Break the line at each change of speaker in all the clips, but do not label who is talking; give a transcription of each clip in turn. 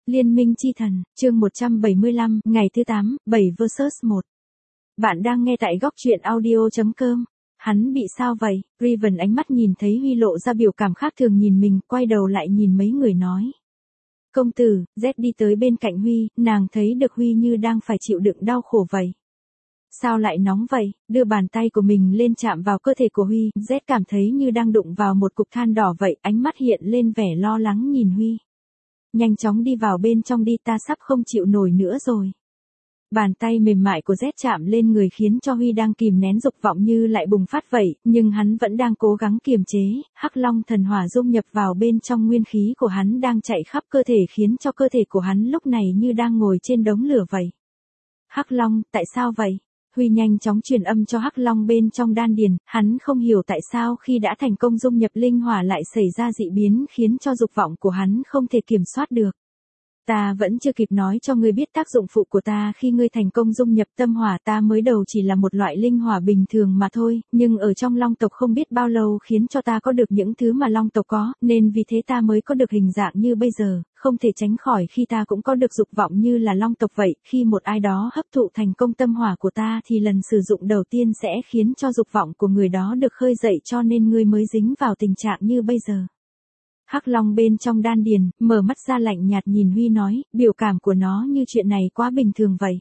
Liên minh chi thần, chương 175, ngày thứ 8, 7 vs 1. Bạn đang nghe tại góc truyện audio.com. Hắn bị sao vậy? Riven ánh mắt nhìn thấy Huy lộ ra biểu cảm khác thường nhìn mình, quay đầu lại nhìn mấy người nói. Công tử, Z đi tới bên cạnh Huy, nàng thấy được Huy như đang phải chịu đựng đau khổ vậy. Sao lại nóng vậy? Đưa bàn tay của mình lên chạm vào cơ thể của Huy, Z cảm thấy như đang đụng vào một cục than đỏ vậy, ánh mắt hiện lên vẻ lo lắng nhìn Huy. Nhanh chóng đi vào bên trong đi, ta sắp không chịu nổi nữa rồi. Bàn tay mềm mại của Z chạm lên người khiến cho Huy đang kìm nén dục vọng như lại bùng phát vậy, nhưng hắn vẫn đang cố gắng kiềm chế, Hắc Long thần hỏa dung nhập vào bên trong nguyên khí của hắn đang chạy khắp cơ thể khiến cho cơ thể của hắn lúc này như đang ngồi trên đống lửa vậy. Hắc Long, tại sao vậy? Huy nhanh chóng truyền âm cho Hắc Long bên trong đan điền, hắn không hiểu tại sao khi đã thành công dung nhập linh hỏa lại xảy ra dị biến khiến cho dục vọng của hắn không thể kiểm soát được. Ta vẫn chưa kịp nói cho ngươi biết tác dụng phụ của ta khi ngươi thành công dung nhập tâm hỏa, ta mới đầu chỉ là một loại linh hỏa bình thường mà thôi, nhưng ở trong Long tộc không biết bao lâu khiến cho ta có được những thứ mà Long tộc có, nên vì thế ta mới có được hình dạng như bây giờ, không thể tránh khỏi khi ta cũng có được dục vọng như là Long tộc vậy, khi một ai đó hấp thụ thành công tâm hỏa của ta thì lần sử dụng đầu tiên sẽ khiến cho dục vọng của người đó được khơi dậy, cho nên ngươi mới dính vào tình trạng như bây giờ. Hắc Long bên trong đan điền, mở mắt ra lạnh nhạt nhìn Huy nói, biểu cảm của nó như chuyện này quá bình thường vậy.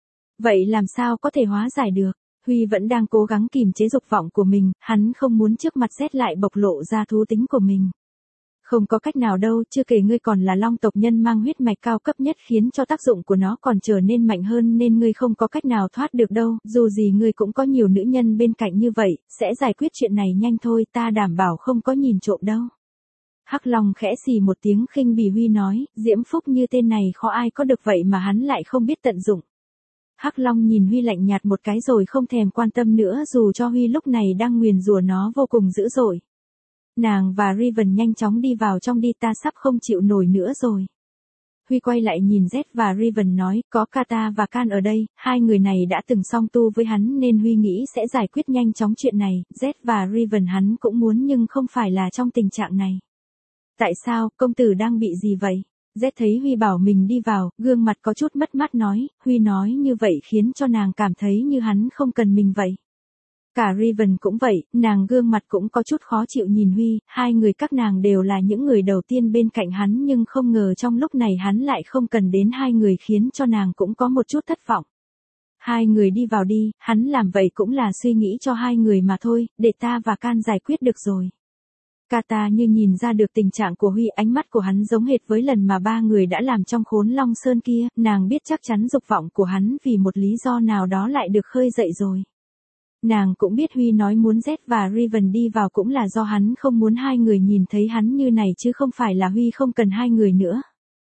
Vậy làm sao có thể hóa giải được? Huy vẫn đang cố gắng kìm chế dục vọng của mình, hắn không muốn trước mặt Z lại bộc lộ ra thú tính của mình. Không có cách nào đâu, chưa kể ngươi còn là Long tộc nhân mang huyết mạch cao cấp nhất khiến cho tác dụng của nó còn trở nên mạnh hơn nên ngươi không có cách nào thoát được đâu, dù gì ngươi cũng có nhiều nữ nhân bên cạnh như vậy, sẽ giải quyết chuyện này nhanh thôi, ta đảm bảo không có nhìn trộm đâu. Hắc Long khẽ xì một tiếng khinh bỉ Huy nói, diễm phúc như tên này khó ai có được vậy mà hắn lại không biết tận dụng. Hắc Long nhìn Huy lạnh nhạt một cái rồi không thèm quan tâm nữa dù cho Huy lúc này đang nguyền rủa nó vô cùng dữ dội. Nàng và Riven nhanh chóng đi vào trong đi, ta sắp không chịu nổi nữa rồi. Huy quay lại nhìn Z và Riven nói, có Kata và Kan ở đây, hai người này đã từng song tu với hắn nên Huy nghĩ sẽ giải quyết nhanh chóng chuyện này, Z và Riven hắn cũng muốn nhưng không phải là trong tình trạng này. Tại sao, công tử đang bị gì vậy? Z thấy Huy bảo mình đi vào, gương mặt có chút mất mát nói, Huy nói như vậy khiến cho nàng cảm thấy như hắn không cần mình vậy. Cả Riven cũng vậy, nàng gương mặt cũng có chút khó chịu nhìn Huy, hai người các nàng đều là những người đầu tiên bên cạnh hắn nhưng không ngờ trong lúc này hắn lại không cần đến hai người khiến cho nàng cũng có một chút thất vọng. Hai người đi vào đi, hắn làm vậy cũng là suy nghĩ cho hai người mà thôi, để ta và Can giải quyết được rồi. Kata như nhìn ra được tình trạng của Huy, ánh mắt của hắn giống hệt với lần mà ba người đã làm trong Khốn Long Sơn kia, nàng biết chắc chắn dục vọng của hắn vì một lý do nào đó lại được khơi dậy rồi. Nàng cũng biết Huy nói muốn Z và Riven đi vào cũng là do hắn không muốn hai người nhìn thấy hắn như này chứ không phải là Huy không cần hai người nữa.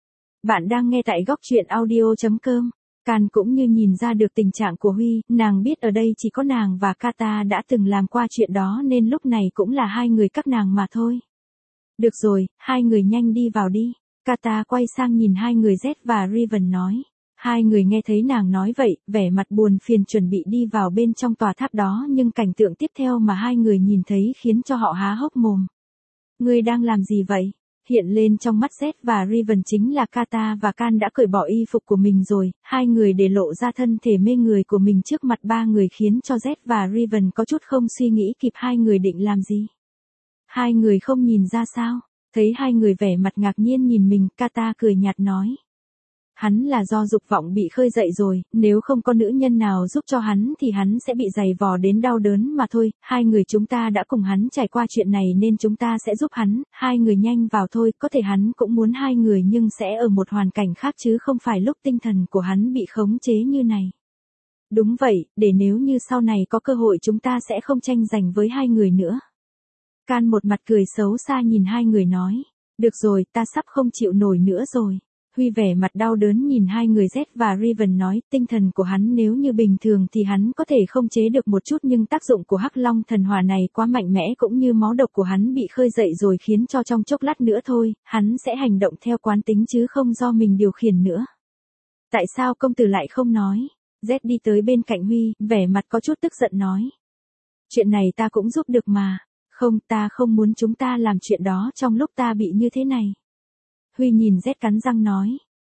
Bạn đang nghe tại góc truyện audio.com. Can cũng như nhìn ra được tình trạng của Huy, nàng biết ở đây chỉ có nàng và Kata đã từng làm qua chuyện đó nên lúc này cũng là hai người các nàng mà thôi. Được rồi, hai người nhanh đi vào đi. Kata quay sang nhìn hai người Z và Riven nói. Hai người nghe thấy nàng nói vậy, vẻ mặt buồn phiền chuẩn bị đi vào bên trong tòa tháp đó nhưng cảnh tượng tiếp theo mà hai người nhìn thấy khiến cho họ há hốc mồm. Ngươi đang làm gì vậy? Hiện lên trong mắt Z và Riven chính là Kata và Can đã cởi bỏ y phục của mình rồi, hai người để lộ ra thân thể mê người của mình trước mặt ba người khiến cho Z và Riven có chút không suy nghĩ kịp hai người định làm gì. Hai người không nhìn ra sao? Thấy hai người vẻ mặt ngạc nhiên nhìn mình, Kata cười nhạt nói. Hắn là do dục vọng bị khơi dậy rồi, nếu không có nữ nhân nào giúp cho hắn thì hắn sẽ bị giày vò đến đau đớn mà thôi, hai người chúng ta đã cùng hắn trải qua chuyện này nên chúng ta sẽ giúp hắn, hai người nhanh vào thôi, có thể hắn cũng muốn hai người nhưng sẽ ở một hoàn cảnh khác chứ không phải lúc tinh thần của hắn bị khống chế như này. Đúng vậy, để nếu như sau này có cơ hội chúng ta sẽ không tranh giành với hai người nữa. Can một mặt cười xấu xa nhìn hai người nói, được rồi, ta sắp không chịu nổi nữa rồi. Huy vẻ mặt đau đớn nhìn hai người Z và Riven nói, tinh thần của hắn nếu như bình thường thì hắn có thể không chế được một chút nhưng tác dụng của Hắc Long thần hỏa này quá mạnh mẽ cũng như máu độc của hắn bị khơi dậy rồi khiến cho trong chốc lát nữa thôi, hắn sẽ hành động theo quán tính chứ không do mình điều khiển nữa. Tại sao công tử lại không nói? Z đi tới bên cạnh Huy, vẻ mặt có chút tức giận nói. Chuyện này ta cũng giúp được mà. Không, ta không muốn chúng ta làm chuyện đó trong lúc ta bị như thế này. Huy nhìn Z cắn răng nói.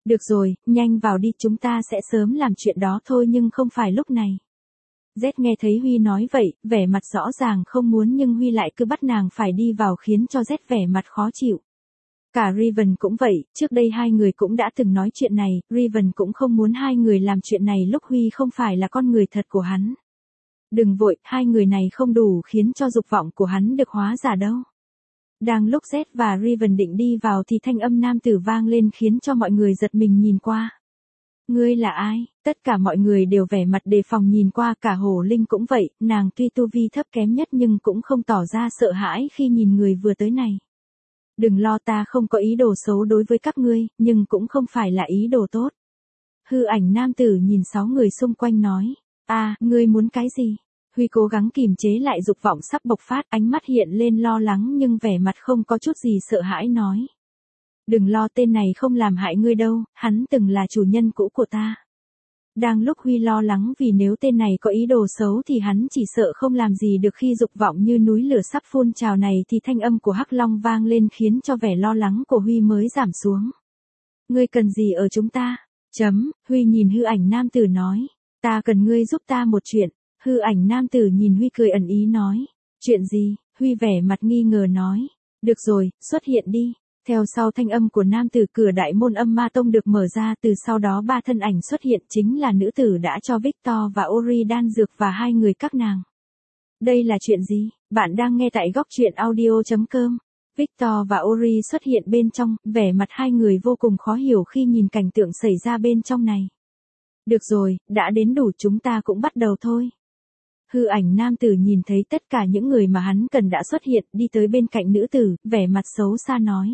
Được rồi, nhanh vào đi, chúng ta sẽ sớm làm chuyện đó thôi nhưng không phải lúc này. Z nghe thấy Huy nói vậy, vẻ mặt rõ ràng không muốn nhưng Huy lại cứ bắt nàng phải đi vào khiến cho Z vẻ mặt khó chịu. Cả Riven cũng vậy, trước đây hai người cũng đã từng nói chuyện này, Riven cũng không muốn hai người làm chuyện này lúc Huy không phải là con người thật của hắn. Đừng vội, hai người này không đủ khiến cho dục vọng của hắn được hóa giả đâu. Đang lúc Z và Riven định đi vào thì thanh âm nam tử vang lên khiến cho mọi người giật mình nhìn qua. Ngươi là ai? Tất cả mọi người đều vẻ mặt đề phòng nhìn qua, cả Hồ Linh cũng vậy, nàng tuy tu vi thấp kém nhất nhưng cũng không tỏ ra sợ hãi khi nhìn người vừa tới này. Đừng lo, ta không có ý đồ xấu đối với các ngươi, nhưng cũng không phải là ý đồ tốt. Hư ảnh nam tử nhìn 6 người xung quanh nói. Ngươi muốn cái gì? Huy cố gắng kìm chế lại dục vọng sắp bộc phát, ánh mắt hiện lên lo lắng nhưng vẻ mặt không có chút gì sợ hãi nói. Đừng lo, tên này không làm hại ngươi đâu, hắn từng là chủ nhân cũ của ta. Đang lúc Huy lo lắng vì nếu tên này có ý đồ xấu thì hắn chỉ sợ không làm gì được khi dục vọng như núi lửa sắp phun trào này thì thanh âm của Hắc Long vang lên khiến cho vẻ lo lắng của Huy mới giảm xuống. Ngươi cần gì ở chúng ta? Huy nhìn hư ảnh nam tử nói. Ta cần ngươi giúp ta một chuyện. Hư ảnh nam tử nhìn Huy cười ẩn ý nói. Chuyện gì? Huy vẻ mặt nghi ngờ nói. Được rồi, xuất hiện đi. Theo sau thanh âm của nam tử, cửa đại môn âm ma tông được mở ra, từ sau đó 3 thân ảnh xuất hiện, chính là nữ tử đã cho Victor và Ori đan dược và hai người các nàng. Đây là chuyện gì? Bạn đang nghe tại góc truyện audio.com. Victor và Ori xuất hiện bên trong, vẻ mặt hai người vô cùng khó hiểu khi nhìn cảnh tượng xảy ra bên trong này. Được rồi, đã đến đủ, chúng ta cũng bắt đầu thôi. Hư ảnh nam tử nhìn thấy tất cả những người mà hắn cần đã xuất hiện, đi tới bên cạnh nữ tử, vẻ mặt xấu xa nói.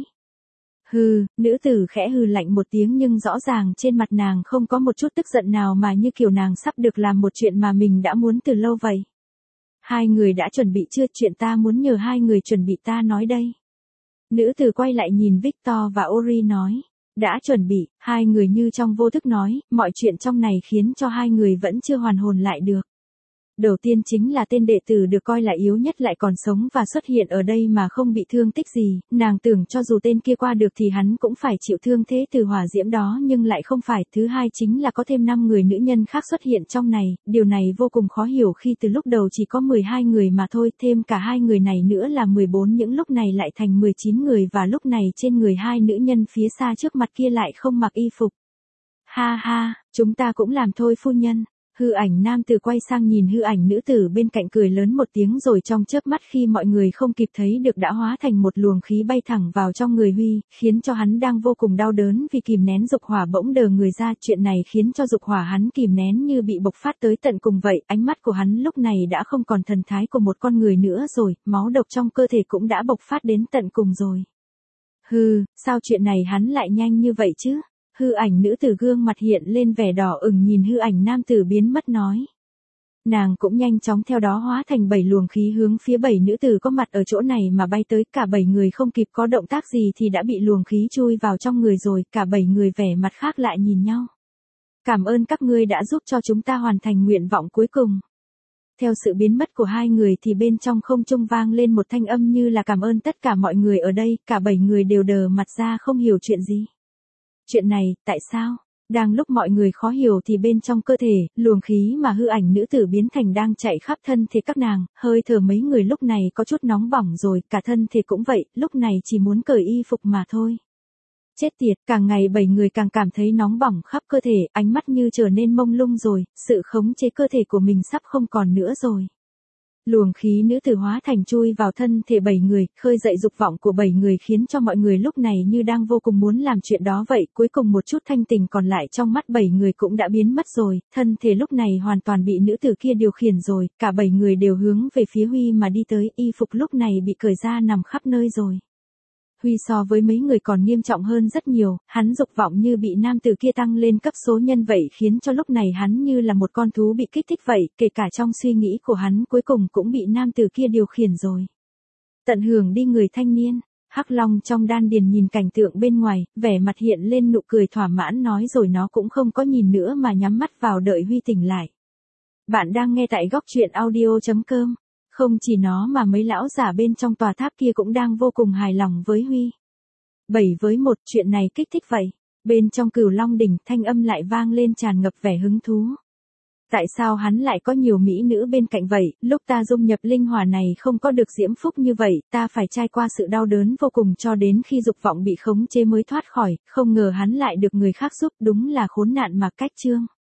Nữ tử khẽ hừ lạnh một tiếng nhưng rõ ràng trên mặt nàng không có một chút tức giận nào mà như kiểu nàng sắp được làm một chuyện mà mình đã muốn từ lâu vậy. Hai người đã chuẩn bị chưa? Chuyện ta muốn nhờ hai người chuẩn bị ta nói đây. Nữ tử quay lại nhìn Victor và Ori nói. Đã chuẩn bị, hai người như trong vô thức nói, mọi chuyện trong này khiến cho hai người vẫn chưa hoàn hồn lại được. Đầu tiên chính là tên đệ tử được coi là yếu nhất lại còn sống và xuất hiện ở đây mà không bị thương tích gì, nàng tưởng cho dù tên kia qua được thì hắn cũng phải chịu thương thế từ hỏa diễm đó nhưng lại không phải. Thứ hai chính là có thêm 5 người nữ nhân khác xuất hiện trong này, điều này vô cùng khó hiểu khi từ lúc đầu chỉ có 12 người mà thôi, thêm cả hai người này nữa là 14, những lúc này lại thành 19 người và lúc này trên người hai nữ nhân phía xa trước mặt kia lại không mặc y phục. Ha ha, chúng ta cũng làm thôi phu nhân. Hư ảnh nam tử quay sang nhìn hư ảnh nữ tử bên cạnh cười lớn một tiếng rồi trong chớp mắt khi mọi người không kịp thấy được đã hóa thành một luồng khí bay thẳng vào trong người Huy, khiến cho hắn đang vô cùng đau đớn vì kìm nén dục hỏa bỗng đờ người ra. Chuyện này khiến cho dục hỏa hắn kìm nén như bị bộc phát tới tận cùng vậy, ánh mắt của hắn lúc này đã không còn thần thái của một con người nữa rồi, máu độc trong cơ thể cũng đã bộc phát đến tận cùng rồi. Sao chuyện này hắn lại nhanh như vậy chứ? Hư ảnh nữ tử gương mặt hiện lên vẻ đỏ ửng nhìn hư ảnh nam tử biến mất nói. Nàng cũng nhanh chóng theo đó hóa thành 7 luồng khí hướng phía 7 nữ tử có mặt ở chỗ này mà bay tới, cả 7 người không kịp có động tác gì thì đã bị luồng khí chui vào trong người rồi, cả 7 người vẻ mặt khác lại nhìn nhau. Cảm ơn các ngươi đã giúp cho chúng ta hoàn thành nguyện vọng cuối cùng. Theo sự biến mất của hai người thì bên trong không trung vang lên một thanh âm như là cảm ơn tất cả mọi người ở đây, cả 7 người đều đờ mặt ra không hiểu chuyện gì. Chuyện này, tại sao? Đang lúc mọi người khó hiểu thì bên trong cơ thể, luồng khí mà hư ảnh nữ tử biến thành đang chạy khắp thân thể các nàng, hơi thở mấy người lúc này có chút nóng bỏng rồi, cả thân thể cũng vậy, lúc này chỉ muốn cởi y phục mà thôi. Chết tiệt, càng ngày 7 người càng cảm thấy nóng bỏng khắp cơ thể, ánh mắt như trở nên mông lung rồi, sự khống chế cơ thể của mình sắp không còn nữa rồi. Luồng khí nữ tử hóa thành chui vào thân thể 7 người, khơi dậy dục vọng của 7 người khiến cho mọi người lúc này như đang vô cùng muốn làm chuyện đó vậy, cuối cùng một chút thanh tình còn lại trong mắt 7 người cũng đã biến mất rồi, thân thể lúc này hoàn toàn bị nữ tử kia điều khiển rồi, cả 7 người đều hướng về phía Huy mà đi tới, y phục lúc này bị cởi ra nằm khắp nơi rồi. Huy so với mấy người còn nghiêm trọng hơn rất nhiều, hắn dục vọng như bị nam tử kia tăng lên cấp số nhân vậy khiến cho lúc này hắn như là một con thú bị kích thích vậy, kể cả trong suy nghĩ của hắn cuối cùng cũng bị nam tử kia điều khiển rồi. Tận hưởng đi người thanh niên, Hắc Long trong đan điền nhìn cảnh tượng bên ngoài, vẻ mặt hiện lên nụ cười thỏa mãn nói rồi nó cũng không có nhìn nữa mà nhắm mắt vào đợi Huy tỉnh lại. Bạn đang nghe tại góc truyện audio.com. Không chỉ nó mà mấy lão giả bên trong tòa tháp kia cũng đang vô cùng hài lòng với Huy. 7-1, chuyện này kích thích vậy. Bên trong Cửu Long đỉnh, thanh âm lại vang lên tràn ngập vẻ hứng thú. Tại sao hắn lại có nhiều mỹ nữ bên cạnh vậy, lúc ta dung nhập linh hỏa này không có được diễm phúc như vậy, ta phải trải qua sự đau đớn vô cùng cho đến khi dục vọng bị khống chế mới thoát khỏi, không ngờ hắn lại được người khác giúp, đúng là khốn nạn mà cách chương.